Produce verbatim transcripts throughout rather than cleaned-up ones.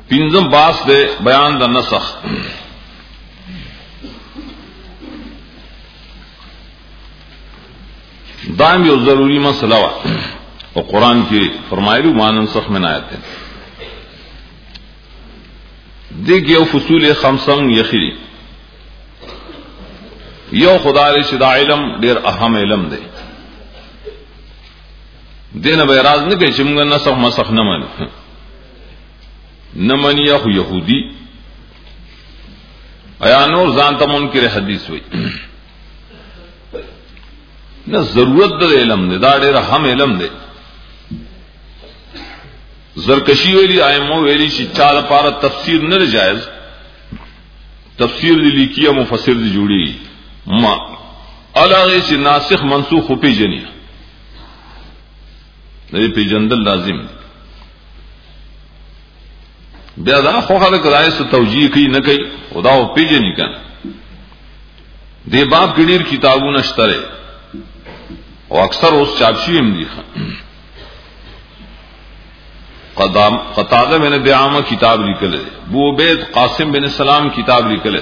پینځم باس دے بیان د نسخ. دائم یو ضروری مسئلہ وا اور قرآن کی فرمایلی ما ننسخ من آیت ہے دیکھ یو فصول خمسم یخری یو خدا ری شدا علم دیر اہم علم دے دین بیراز نہ کہ چمگا نسخ مسخ نہ مانی نہ منی یا یہودی ایا نور زانتا منکر حدیث ہوئی نہ ضرورت دے علم دے دا دیر اہم علم دے زرکشی ویلی آئمو ویلی چی چال پارا تفسیر نہ جائز تفسیر دی لکیا مفسر دی جوڑی ما علاغی چی ناسخ منسوخ پی جنی نبی پی جندل لازم بیا دا خو خلق رائے سے توجیہ کی نہ کئی خدا و پی جنی کن دے باب گنیر کتابوں نشترے اور اکثر اس چاپشی ہم دیکھا قتادہ بن دعامہ کتاب لکھلے ابو عبید قاسم بن سلام کتاب لکھلے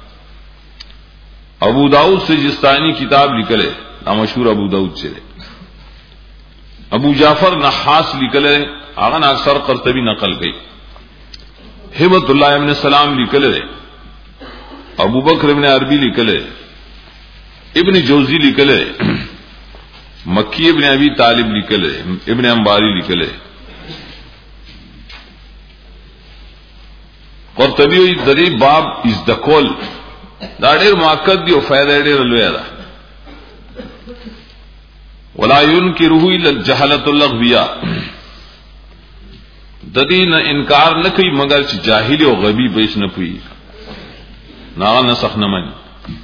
ابو داؤد سجستانی کتاب لکھلے مشہور ابو داؤد سے ابو جعفر نحاس لکھلے آغن اکثر قرطبی نقل گئی ہبت اللہ ابن سلام لکھلے ابو بکر ابن عربی لکھلے ابن جوزی لکھلے مکی ابن ابی طالب لکھلے ابن انباری لکھلے قرطبی وی دری باب از د کول دا ډیر مؤکد دی او فائدہ ډیر لوی ده ولا ينكره الا الجهله اللغويه د دین انکار نه کوي مگر چې جاهل او غبی بیس نه پوي نه نسخ نه مانی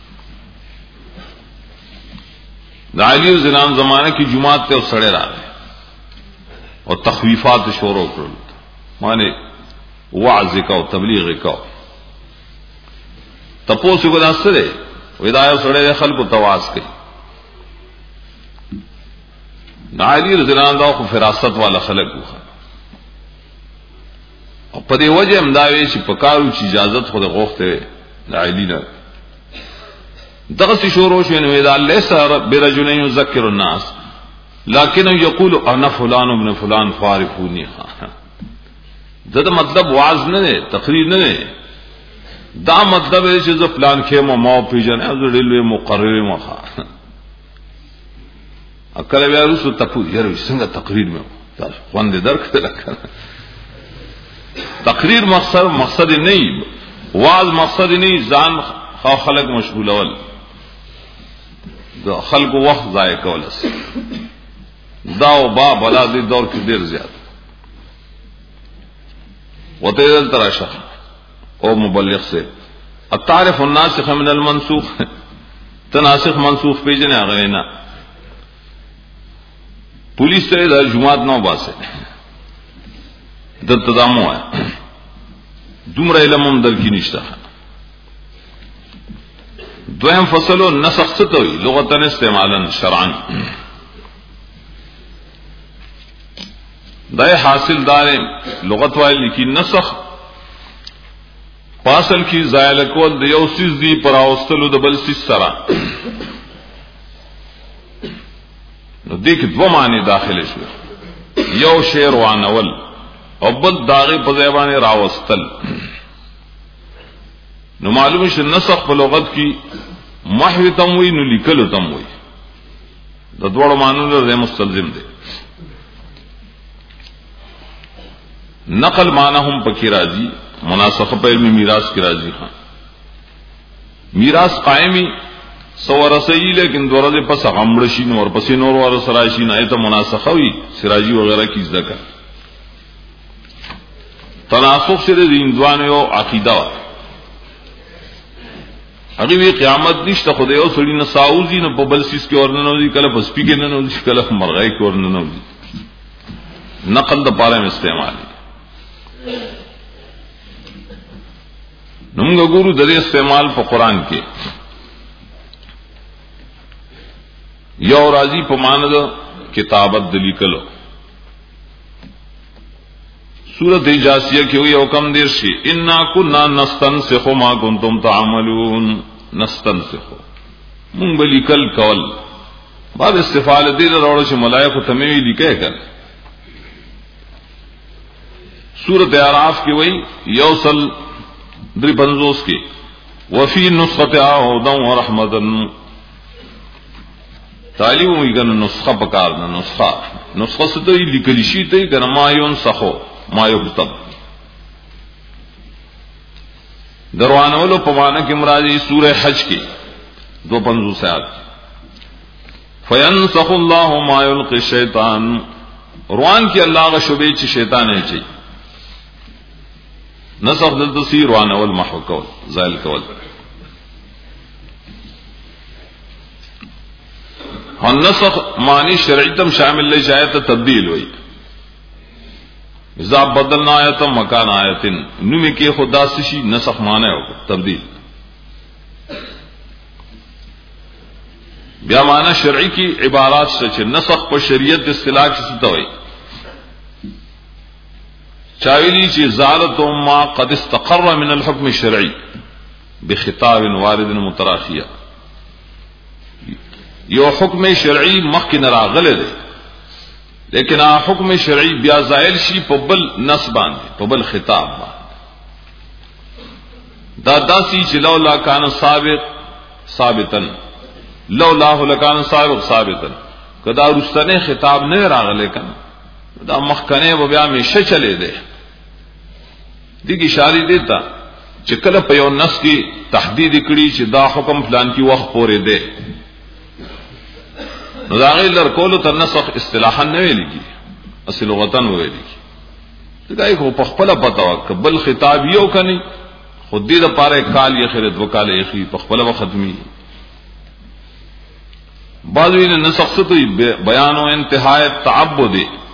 د علی زنان زمانه کی جمعات ته سړی راغی او تخویفات شروع کړل معنی وعظ کا تبلیغ کا تپوس کو داسره ودايه سره خلق تواس کی نالی رضی اللہ عنہ کو فراست والا خلق کو او په دې وجه امداوي چې پکارو چې اجازت خو د غوښته نالی نه دغه شروع شو نو دا ليس برجل يذكر الناس لكن يقول انا فلان ابن فلان فارفوني دا مطلب واز نه نه تقریر نه نه دا مطلب ہے چې پلان کې مو مو پیژنه او ریلوی مقرر مخه اکل بیا رسو تپو یره څنګه تقریر مې تاسو خوند درک کړه تقریر مقصد مقصد نه واز مقصد نه ځان خو خلق مشغول اول دا خلق وخت ضایع کول دا او با بلا دې دور کې ډیر زیات وتیل تراشا او مبلغ سے التعرف الناسخ من المنسوخ تناسخ منسوخ پیجنے آگئے نا پولیس تے دا جماعت نو باسے در تدامو ہے دمر علم در کی نشتہ دویم فصلو نسخ ستوئی لغتن استعمالا شرعن دائے حاصل دارے لغت والی کی نسخ پاسل کی زائل کول د یو سیز دی پر اوستلو د بل سیز سرا نو دیکھ دو معنی داخل شو یو شعر وانول او بل داغی په زبانه راوستل نو معلوم ش نسخ په لغت کی محو تموی نو لیکلو تموی د دوړو معنی له مستلزم دی نقل معنی هم پکی راضی مناسخه په علم میراث کی راضی خان میراث قائمی سو رسئی لیکن دورہ پس غمڑ شین اور پس نور ور سراشین ایت مناسخه وی سراجی وغیرہ کی ذکر تناسخ سے دیندوان یو عقیدہ اگے وی قیامت نشته خدای او سړی نه ساوزی نه په بل سیس کې ورننه وی کله پس پی کې نه نو کله مرغای کې ورننه وی نقل د پاره استعمال نمگا گورو در استعمال پا قرآن کے یو راضی پا ماند کتابت دلی کلو سورۃ جاسیہ کی ہوئی حکم دیر شی انا کنا نستنسخ ما کنتم تعملون نستنسخ من بلی کل کول بعد استفال دیر روڑ سے ملائکہ تمیوی لکھے کر سورۃ اعراف کی وہی یوصل دری پنزوس کی وفی نسختها هدى ورحمتا تعلیم ہوئی کہ نسخہ پکارنا نسخہ نسخہ سے تو لکلی شی تے کہ ما ينسخو ما یکتب دروانہ ولو پمانا کی مرادی سورہ حج کی دو پنزوس آیات فینسخ اللہ ما یلقی الشیطان روان کی اللہ کا شبے چی شیطان ہے چی نسخ دلتسی روان اول محو کول زائل کول اور نسخ معنی شرعیتم شامل لے جائے تو تبدیل ہوئی اذا بدلنا آیتم مکان آیتن نمی کے خدا سشی نسخ معنی ہو تبدیل بیا معنی شرعی کی عبارات سے نسخ پر شریعت اصطلاح کی سطح ہوئی چاویلی چی زالت ما قد استقر من الحکم الشرعی بخطاب وارد متراخیہ یو حکم شرعی مخ کی نراغل دے لیکن آ حکم شرعی بیا زائل شی پبل نس باندے پبل خطاب باندے دادا سی چی لولا کان سابق ثابتن لولا لکان سابق ثابتن کدا رستنے خطاب نہیں راغلے کن دا مخکنے و بیا میں شے چلے دے دیکھ اشاری دیتا چکل پیو نس کی تحدید کڑی چی دا حکم فلان کی وقت پورے دے نظاغی لرکولو تر نسخ اصطلاحا نوے لگی اصل لغتاً ہوئے لگی دیکھا ایک وہ پخپلا پتا وقت بل خطاب یو کنی خود دید پارا ایک کال یہ خیرت وکال ایخی پخپلا و ختمی بعضوی نے نسخ ستو بیان و انتہائی تعبد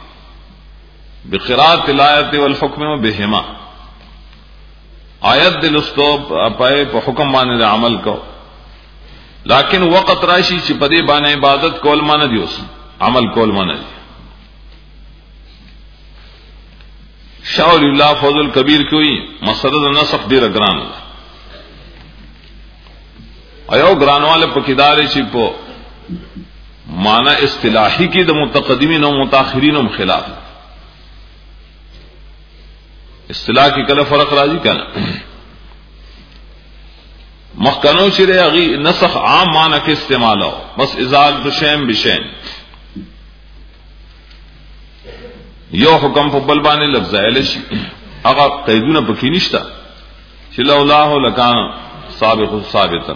بقراءت الآیت والحکم و بہما آیت دل استوب پائے پا حکم بانے دا عمل کو لیکن وقت راشی چی پدی بانے عبادت کول مانا دیوس عمل کول مانا دی شاہ ولی اللہ فوز الکبیر کوئی مسرد نسخ دیر گران ایو گران والے پکیدارے چی پو مانا اصطلاحی کی دا متقدمین و متاخرین و خلاف اصطلاح کی کل فرق راضی کنا مخکنوں چرے اغی نسخ عام معنی کے استعمال ہو بس ازال بشین بشین یو حکم فبل بانے لفظ ایلشی اغا قیدون پکی نشتا چلو اللہ لکان سابق ثابتا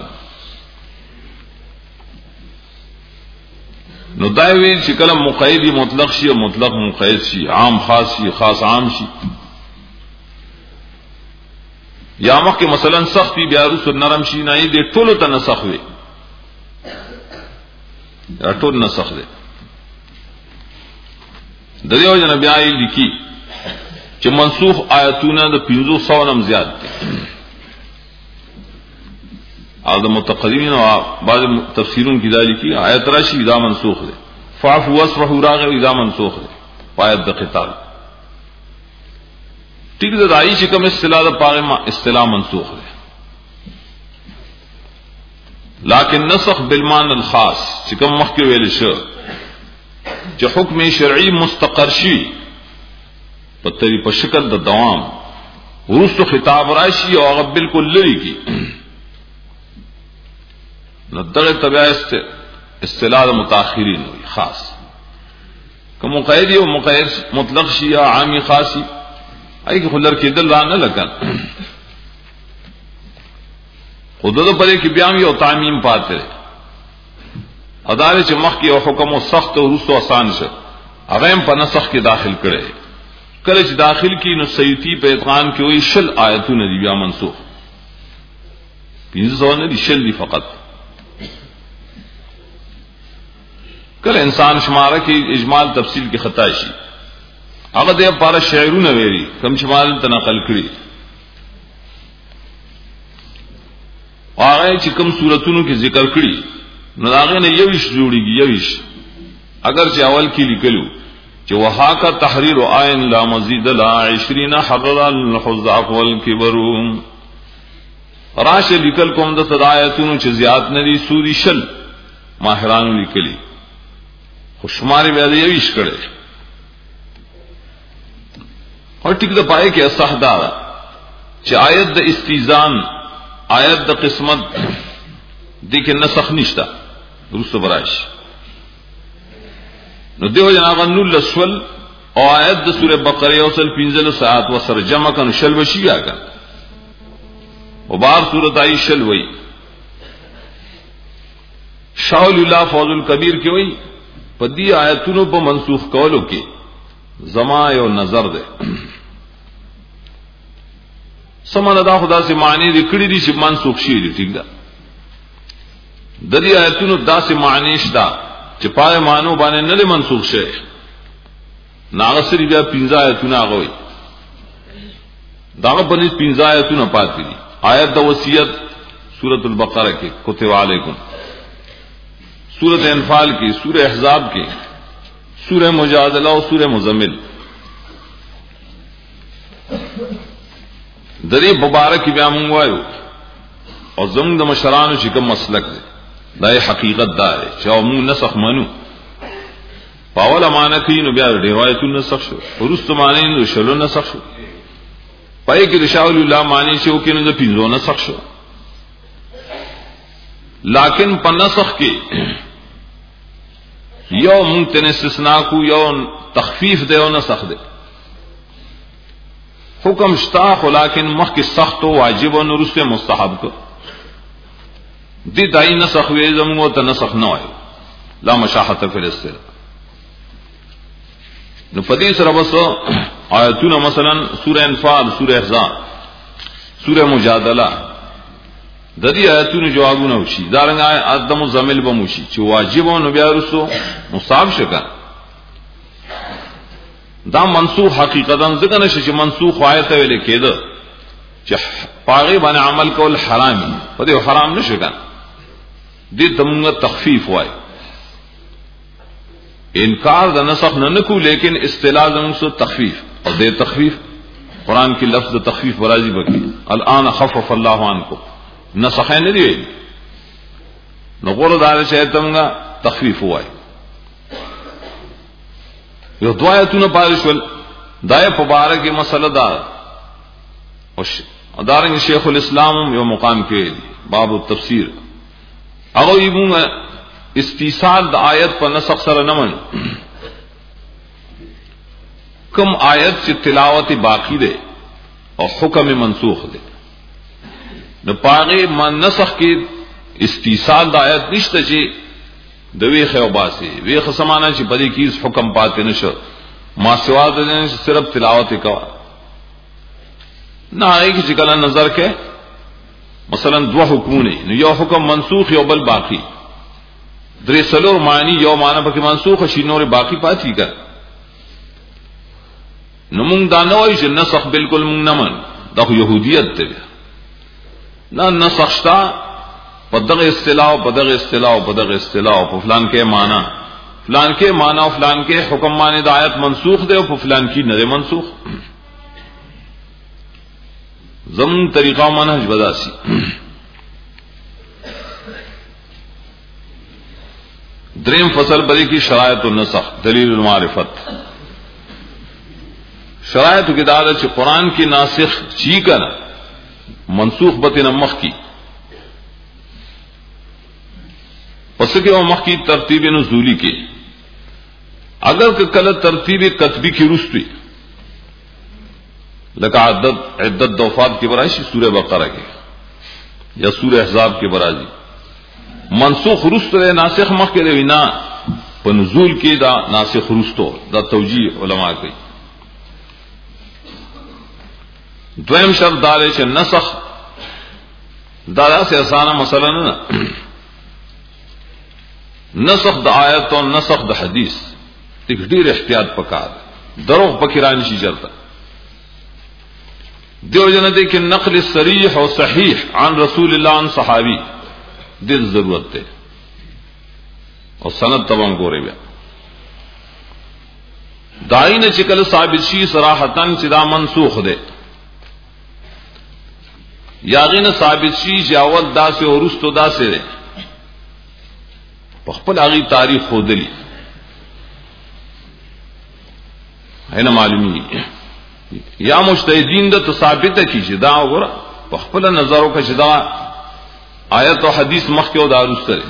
نو دائوی چکل مقیدی مطلق شی و مطلق مقید شی عام خاص شی خاص عام شی یا مخ کے مثلا سختی بیا رس نرم شي نه دې ټولو ته نسخ وي یا ټول نسخ دي د دې وجه نه بیا یې لیکي چې منسوخ آیاتونه د پنځو سو نم زیات دي او د متقدمین او بعض تفسیرون کې دا لیکي آیت راشي دا منسوخ دي فعفوا واصفحوا راغ دا منسوخ دي آیت د قتال ٹھیک ہے دائی چکم اصطلاح دا پاغ اصطلاح منسوخ ہے لیکن نسخ بالمان الخاص چکم مخ کے ویل شو جو حکم شرعی مستقر شی پتری پر شکل دا دوام ورست خطاب راشی اور اغب بالکل لری کی ندر طبع اصطلاح دا متاخرین ہوئی خاص کہ مقیدی و مقید مطلق شی یا عامی خاصی ای کہ خلر کی دل رہا نہ لگن خود پڑے کہ بیام یہ تعمیم پاتے ادارے چمخ کی اور حکم و سخت و رس و آسان سے اغیم پر نسخ کے داخل کرے کرچ داخل کی نو سیوتی پہ اتقان کی ہوئی شل آیتوں نے دی بیا منسوخ پینز سو نے دی شل دی فقط کل انسان شمارہ کی اجمال تفصیل کی خطائشی اگر دے پارا شعرون ویری کم شمال تنقل کری آغای چی کم صورتونو کی ذکر کری نو آغای نے یوش جوڑی گی یوش اگر چی اول کی لکلو چې وهاک تحریر عین لا مزید لا عشرین حرر الحذاق والكبر راشه لیکل کوم د صدایتونو چې زیات ندي سودی شل ماهرانو لیکلي خوشماري به دی ویش کړي اور ټیک د پای کې اصح دا چې آیت د استیزان آیت د قسمت دې کې نسخ نشتا درست براش نو دیو جناب نول لسول او آیت د سوره بقره او سل پنځل ساعت وسر جمع کنه شل وشي آګه او بار سوره آی شل وای شاول الله فوز الکبیر کې وای په دې آیتونو په منسوخ کولو کې زما یو نظر ده سمانه دا خدا سے معنی دې کړی دي چې منسوخ شي دي ٹھیک ده د دې آیتونو داسې معنی شته چې پای مانو باندې نه منسوخ شي ناغسری بیا پنځه آیتونه غوي دا په دې پنځه آیتونه پاتې دي آیت د وصیت سورۃ البقره کې کتب علیکم سورۃ انفال کې سورۃ احزاب کې سورۃ مجادلہ او سورۃ مزمل درې مبارک بیا مونږ وایو او زموږ د مشرانو چې کوم مسلک دی دا حقیقت دا دی چې موږ نسخ منو پاول امانه کې نو بیا روایتونه نسخ شو ورست معنی نو شلو نسخ شو پای کې د شاول الله معنی چې وکینو د پینځو نسخ شو لیکن په نسخ کې یو ممکن استثناء کو یو تخفیف دی او نسخ دی حکم شتا خو لیکن مخ کې سخت او واجب او نورست مستحب کو دی دای نسخ وی زمو ته نسخ نه وای لا مشاحت فی الاستر نو پدې سره وسو آیتونه مثلا سورہ انفال سورہ احزاب سورہ مجادلہ د دې آیتونو جوابونه وشي دا رنګ ادم زمل به موشي چې واجب او بیا رسو مصاب شګه دا منسوخ حقیقتا ځکه نشي چې منسوخ آیت ویل کېده چې پاغي باندې عمل کول حرامي په دې حرام نشي ګان دې دمغه تخفیف وای انکار د نسخ نه نکو لیکن اصطلاح زموږ تخفیف او دې تخفیف قران کې لفظ تخفیف راځي بکی الان خفف الله عنکم نسخ نه دی نو غوړه دا چې تمغه تخفیف وای یو دعایتونه پارشول دای په باره کې مسله دا او ادارنګ شیخ الاسلام یو مقام کې باب التفسیر هغه یې استیصال د آیت په نسخ سره نه من کوم آیت چې تلاوت باقی ده او حکم منسوخ ده د پاغه من نسخ کې استیصال د آیت نشته چې د وی خو باسي وی خصمانه چې پدې کې حکم پاتې نشو ما سوا د صرف تلاوت کوا نه هغه چې کله نظر کې مثلا دو حکمونه نو یو حکم منسوخ یو بل باقی درې سلور معنی یو معنی پکې منسوخ شي نور باقی پاتې کړ نو موږ دا نه وایو چې نسخ بالکل موږ نه من دا خو يهوديت ده نه نسخ شتا په دغه اصطلاح په دغه اصطلاح په دغه اصطلاح په فلان کې معنی فلان کې معنی او فلان کې حکم معنی د آیت منسوخ ده او په فلان کې نه منسوخ زم طریقہ منهج بداسي دریم فصل بری کی شرائط النسخ دلیل المعرفت شرائط کی دعوت چې قرآن کی ناسخ چی کنا منسوخ بتن مخ کی پس کے وہ مخ کی ترتیب نزولی کی اگر کہ کل ترتیب کتبی کی رسوی لکا عدد عدد دوفات کی برائشی سورہ بقرہ کی یا سورہ احزاب کی برازی منسوخ رست دے ناسخ مخ کے دے نا پا نزول کی دا ناسخ رستو دا توجیح علماء کی دویم شرط دارے چھ نسخ دادا سے آسانا مسئلہ نا نسخ دا آیت و نسخ دا حدیث ایک دیر احتیاط پکا دروغ پکرانی شی جرتا دیو جنتے کہ نقل صریح و صحیح عن رسول اللہ عن صحابی دل ضرورت ہے اور سند تباہ کو رہے داین چکل ثابت شي صراحتن چې دا منسوخ ده یاغین ثابت شي چې اول داسې او رستو داسې ده په خپل هغه تاریخ خودلی اینه معلومی یا مجتهدین د ثابته کی چې دا وګوره په خپل نظرو کې چې دا آیت او حدیث مخکې او دا رسته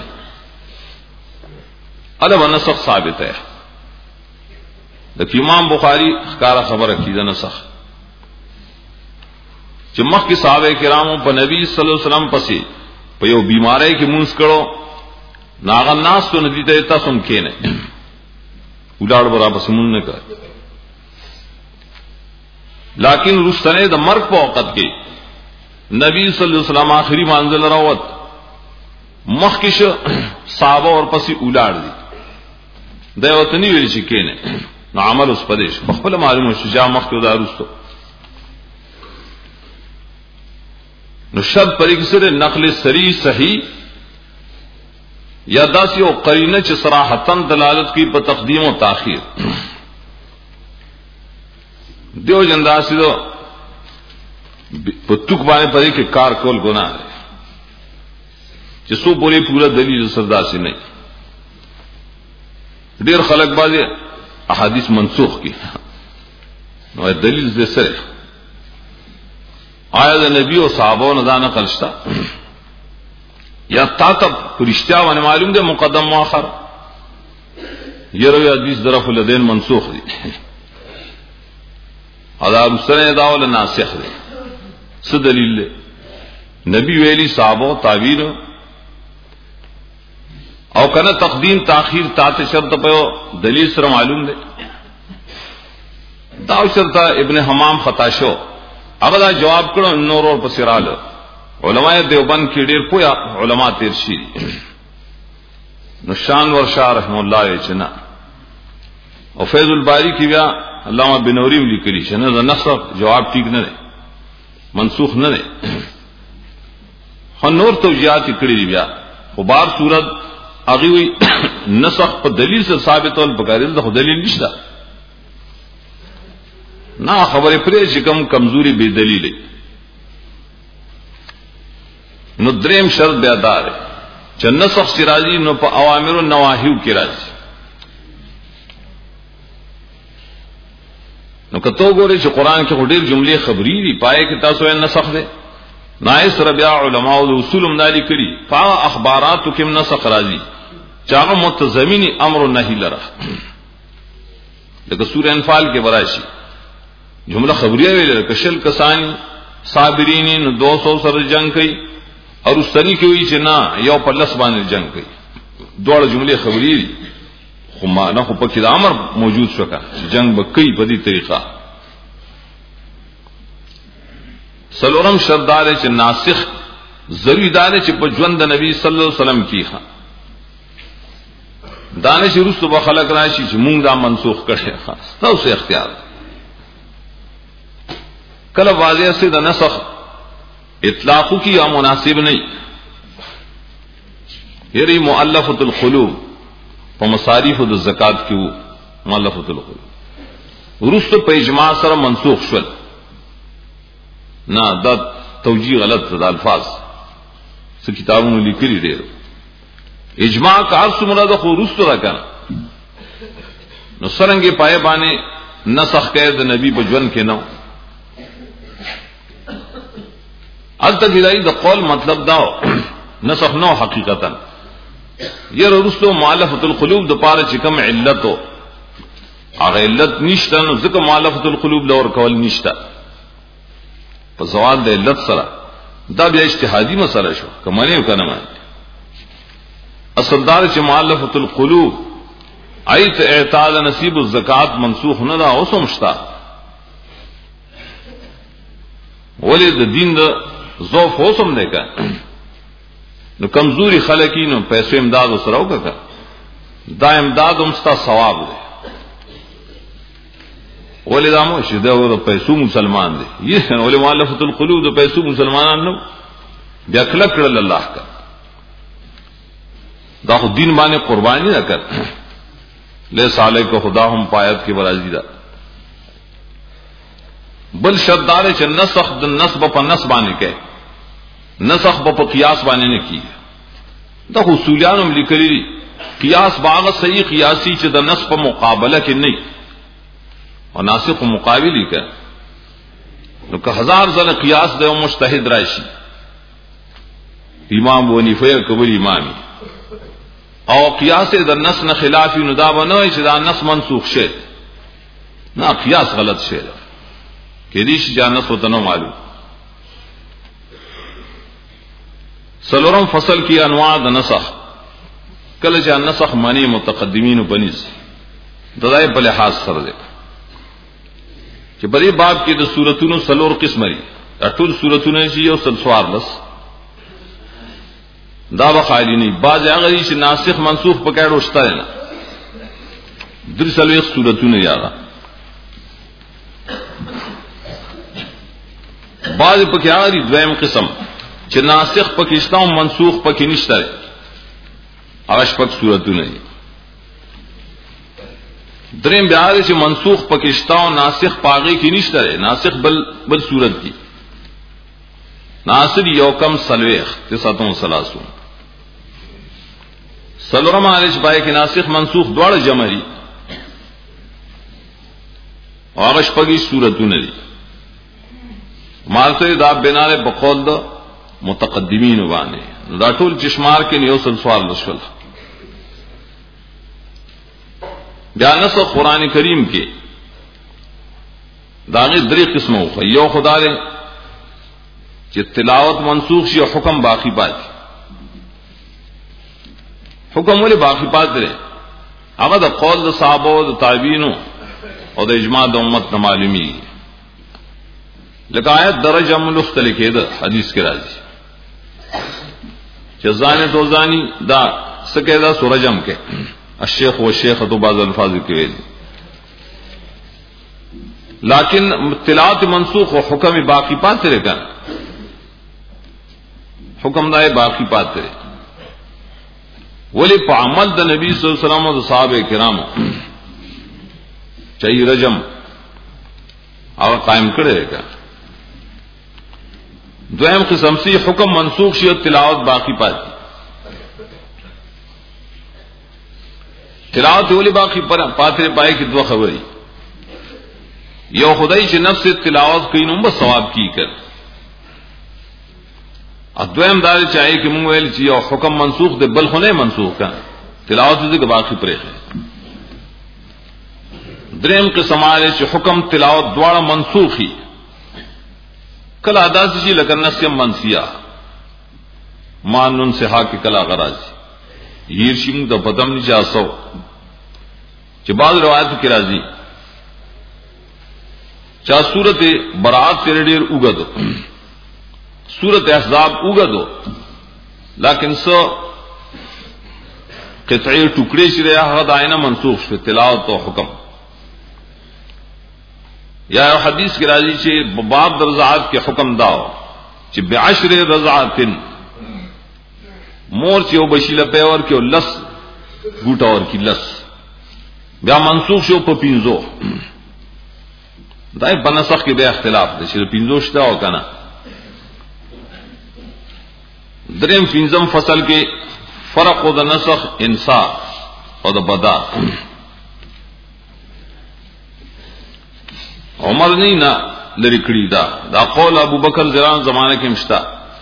اله نسخ ثابت ہے د امام بخاری ښکارا خبره کیده نسخ چې مخکې صحابه کرامو په نبی صلی الله علیه وسلم پسې په یو بیماری کې مونږ کړو ناغه ناس ته ندی ته تاسو هم کېنه ولاړ برابر سمون نه کړ لیکن رستنه د مرګ په وخت کې نبی صلی الله علیه وسلم آخری منزل راوت مخکش صحابه اور پسې ولاړ دي دا وطنی ویل شي کېنه نو عمل اوس پدیش په خپل معلومه شجاع مخکې داروستو نو شرط پرې کې سره نقل صریح صحیح یا داسی او قرینه چې صراحتن دلالت کوي په تقدیم او تاخير دیو جنداسي دو په توک باندې پرې کې کار کول ګناه ده چې سو پوری پورا دلیل سرداسي نه ډیر خلک باندې احادیث منسوخ کی نو دلیل دې سره آیا د نبی او صحابو نه دا نقل شتا یا تا ته پرشتیا باندې معلوم ده مقدم مؤخر یره حدیث ظرف الدین منسوخ دي ادا سره دا ول ناسخ دي څه دلیل ده نبی ویلی صحابو تعبیر او کنه تقدیم تاخير تا ته شرط په دلیل سره معلوم ده دا شرط ابن حمام خطا شو هغه دا جواب کړو نور اور پسراله علماء دیوبند کې ډېر پویا علما تیر شي نشان ورشا رحم الله علیه چنا او فیض الباری کې بیا علامه بنوری لیکلی شنه دا نسخ جواب ٹھیک نه ده منسوخ نه ده خو نور توجیهات کړی دی بیا خو بار صورت هغه وی نسخ په دلیل سره ثابت ول بګارل د دلیل نشته نا خبره پرې چې کوم کمزوري به دلیل نو دریم شرط بیا دار چې نسخ سراجی نو په اوامر او نواهی کې راځي نو کته ګوري چې قران کې ډېر جملې خبري دي پای کې تاسو یې نسخ ده نائس ربيع علماء او اصول مداري کړي فا اخبارات کې نسخ راځي چاغه متضمن امر نهي لره لکه سورہ انفال کې وراشي جمله خبریه ویل کشل کسان صابرین نو دو سو سره جنگ کوي اور اس طریقې کې وی چې نه یو په لس باندې جنگ کوي دوه جمله خبري دي خو ما نه خو په کې امر موجود شو کا جنگ بکې په دې طریقه سلورم شردار چې ناسخ ضروری دار چې په ژوند د نبی صلی الله علیه وسلم کیخه دانش رسو به خلق راشي چې مونږ دا منسوخ کړي خاص تاسو اختیار کله واضح سے د نسخ اطلاق کی یا مناسب نہیں یری مؤلفۃ القلوب په مصارف د زکات کې وو مؤلفۃ القلوب ورسو په اجماع سره منسوخ شول نه دا توجیه غلط د الفاظ څه کتابونو لیکلي دي اجماع کار څومره د خورست راکنه نو سرنګي پای باندې نسخ کړه د نبی په ژوند کې نو الته دی د قول مطلب دا نسخ نو حقیقتا ير رسو مؤلفۃ القلوب د پاره چې کوم علت او هغه علت نشته نو ځکه مؤلفۃ القلوب لور کول نشته په زوال د علت سره دا بیا اجتهادي مسله شو کمنه یو کنه ما اصل دار چې مؤلفۃ القلوب ایت اعتاد نصیب الزکات منسوخ نه دا اوسمشتا ولید دین د ضعف اوسم نه کا نو کمزوري خلکینو پیسې امداد سره وکړه دا امداد همستا ثواب دی ولدامو چې دا ور پیسو مسلمان دی یې ولې مؤلفۃ القلوب د پیسو مسلمانان نو بیا کله کړل الله کا دا خو دین باندې قرباني نه کړ لیس علیک ہداہم پایت کی برازی دا بل شدار چ نسخ د نسب په نسبانه کې نسخ په قیاس باندې نه کی دا اصولیانم لیکلی قیاس باغ صحیح قیاسی چې د نسب په مقابله کې نه او ناسخ مقابلی کې نو که هزار ځله قیاس د مجتهد راشي امام ونیفه کبر امامي او قیاس د نص نه خلاف نو دا بنوي چې دا نص منسوخ شي نه قیاس غلط شي کې دې شي جانس وته نو معلوم سلورم فصل کی انواع د نسخ کله چې نسخ معنی متقدمین بنز دای په لحاظ سره ده چې په دې باب کې د سوراتونو سلور قسم لري ټول سوراتونه چې یو سلسوار لس دا بخالی نه بعض هغه چې ناسخ منسوخ پکړو شته نه درې سلوي سوراتونه یاغه بعض پکې هغه دویم قسم چې ناسخ پاکستان منسوخ پکې نشته هغه شپږ سوراتونه دي دریم بیا چې منسوخ پاکستان ناسخ پاغي کې نشته ناسخ بل بل صورت دي ناسخ یو کم سلويخ تسعتون سلاسون سلورم علیش پای کې ناسخ منسوخ دواړه جمع دي هغه شپږی صورتونه دي مالته دا بناره بقول د متقدمین باندې دا ټول چشمار کې یو سل سوال لشل بیا نسخ قران کریم کې داغه درې قسمه خو یو خدای چې تلاوت منسوخ شي او حکم باقی پاتې حکم ولې باقی پاتې دی هغه د قول د صحابه او د تابعین او د اجماع د امت معلومی لکه آیت درجه مختلف کېده حدیث کې راځي چې ځانه تو ځاني دا سکه دا سورجم کې الشیخ و شیخ تو بعض الفاظ کې ویل لیکن تلاوت منسوخ او حکم باقی پاتې رہتا حکم دای باقی پاتې ولی په عمل د نبی صلی الله علیه وسلم او صحابه کرامو چي رجم او قائم کړي کا دویم قسم سی حکم منسوخ شي او تلاوت باقی پاتې تلاوت ولی باقی پر پاتې پای کې دوه خبرې یو خدای چې نفس تلاوت کوي نو به ثواب کی کړ ادویم دار چاہیے کہ مونږ ویل چې یو حکم منسوخ دی بل خو نه منسوخ کا تلاوت دې باقی پرې دریم قسم آئے چې حکم تلاوت دواړه منسوخي کلا ادا شي لکه نسیم منسیه مانن سها کې کلا غراز ییر شیم د پدم نه جاسو چې بعض روایت کې راځي چا سورته برات کې ډېر وګدو سورت احزاب اوگدو لیکن سو قطعی ٹکڑے شرے حد آئینہ منسوخ شو تلاوت و حکم یا حدیث کی راضی چھے باب رضاعت کے حکم داو چھے بعشر رضاعت مور چھے او بشیل پیور کے لس گوٹا اور کی لس بیا منسوخ شو پا پینزو دائی بنسخ کے بے اختلاف دے چھے پینزو شتا ہو کنا دریم فینزم فصل کے فرق و د نسخ انصاف اور د بدا عمر نہیں نہ لرکڑی دا دا قول ابو بکر زران زمانہ کے مشتا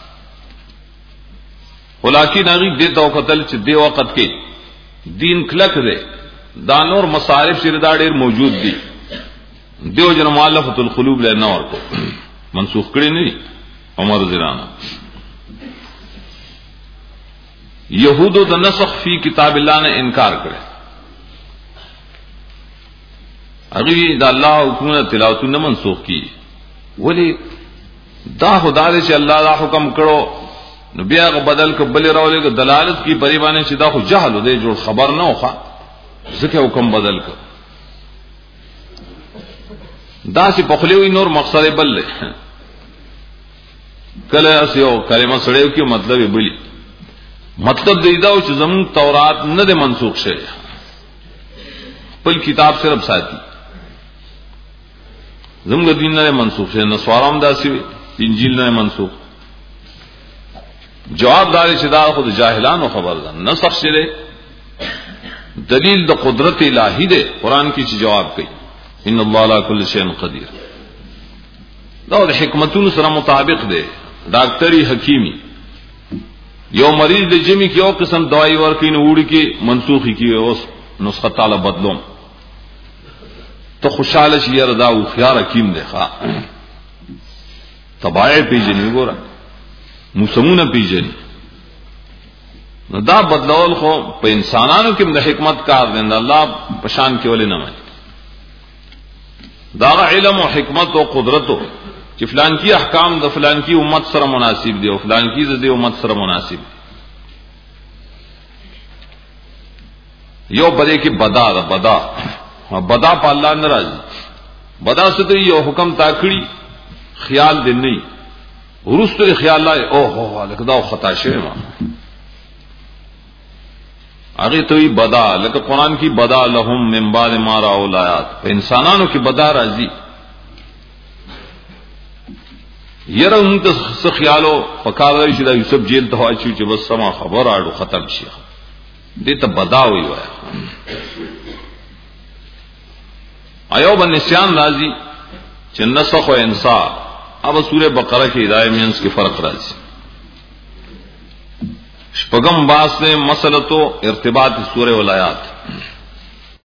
ولیکن اگی دیتا و قتل چھ دے وقت کے دین کلک دے دا نور مصارف شردہ دیر موجود دی دیو جن معلفت القلوب لے نور کو منسوخ کری نہیں عمر زران یہود و د نسخ فی کتاب اللہ نے انکار کرے اگی دا اللہ حکم تلاوت نہ منسوخ کی ولی دا خدا دے چې اللہ دا حکم کرو نو بیا بدل ک بل راولے ک دلالت کی پریبانے چې دا خو جہل دے جو خبر نہ ہوخا ذکر حکم بدل ک دا سی پخلی ہوئی نور مقصد بل لے کله اسیو کلمہ سړیو کی مطلب بلی مطلب دیدا او چې زمون تورات نه ده منسوخ شي خپل کتاب صرف ساتي زموږ دین نه منسوخ شي، نسوارام داسې انجیل نه منسوخ. جواب دار چې دا خود جاهلانو خبر ده، نسخ شری دلیل د قدرت الہی ده قران کې چې جواب کوي ان الله علی کل شیء قدیر. دا د حکمتونو سره مطابق ده. ډاکټري حکیمی یو مریض د جمی کې یو قسم دوايي ورکې نه وړي کې منسوخي کې اوس نسخه تعالی بدلوم ته خوشاله شي یاره دا او خيار حکیم دی ښا تبای پیژنې ګوره موسمونه پیژنې نو دا بدلول خو په انسانانو کې د حکمت کار دی الله په شان کې ولې نه مانی دا علم او حکمت او قدرت چې فلان کی احکام د فلان کی امت سره مناسب دي او فلان کی د امت سره مناسب دي. یو بده کې بدا دا بدا بدا په الله ناراض بدا څه دی یو حکم تاکړي خیال دې نه ورستو خیال لای او هو لکه دا خطا شوی ما هغه ته بدا لکه قران کی بدا لهم من بعد ما را اولایات په انسانانو کې بدا راځي یره موږ ته څه خیالو پکاره شي دا یوسف جیل ته واچو چې بس سما خبر اړو ختم شي دې ته بدا وی وای ایوب النسیان راځي چې نسخ او انصاف اب سورہ بقرہ کی ہدایت میں اس کے فرق راځي. شپږم باس میں مسئلہ تو ارتباط سورہ ولایات